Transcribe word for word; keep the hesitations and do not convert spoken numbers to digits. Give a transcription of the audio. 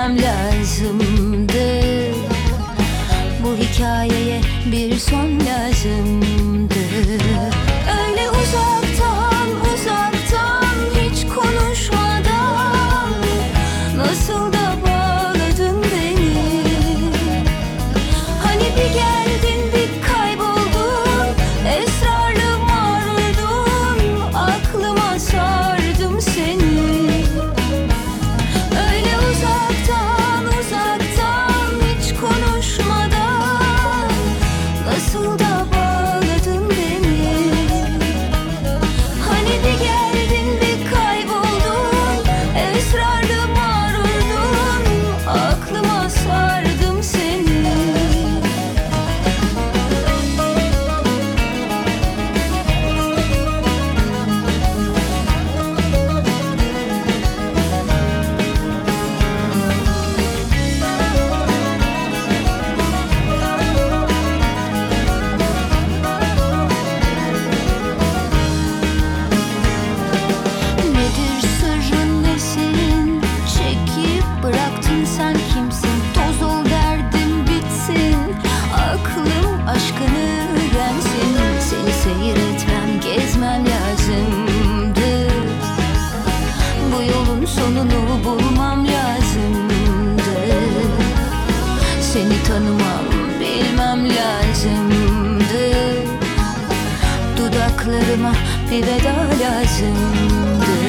gezmem lazımdı. Bu hikayeye bir son lazımdı. Öyle uzaktan uzaktan hiç konuşmadan nasıl da bağladın beni. Hani bir geldin bir kayboldun, esrarlı mağrurdun, aklıma sardım seni. Öyle uzaktan uzaktan hiç konuşmadan nasıl da bağladın beni. Hani bir geldin bir kayboldun, esrarlı mağrurdun, aklıma sardım seni. Nedir sırrın, nesin? Çekip bıraktın, sen kimsin? Toz ol, derdim bitsin. Aklım aşkını öğrensin. Seni seyretmem, gezmem lazımdı. Bu yolun sonunu bulmam lazımdı. Seni tanımam, bilmem lazımdı. Dudaklarıma bir veda lazımdı.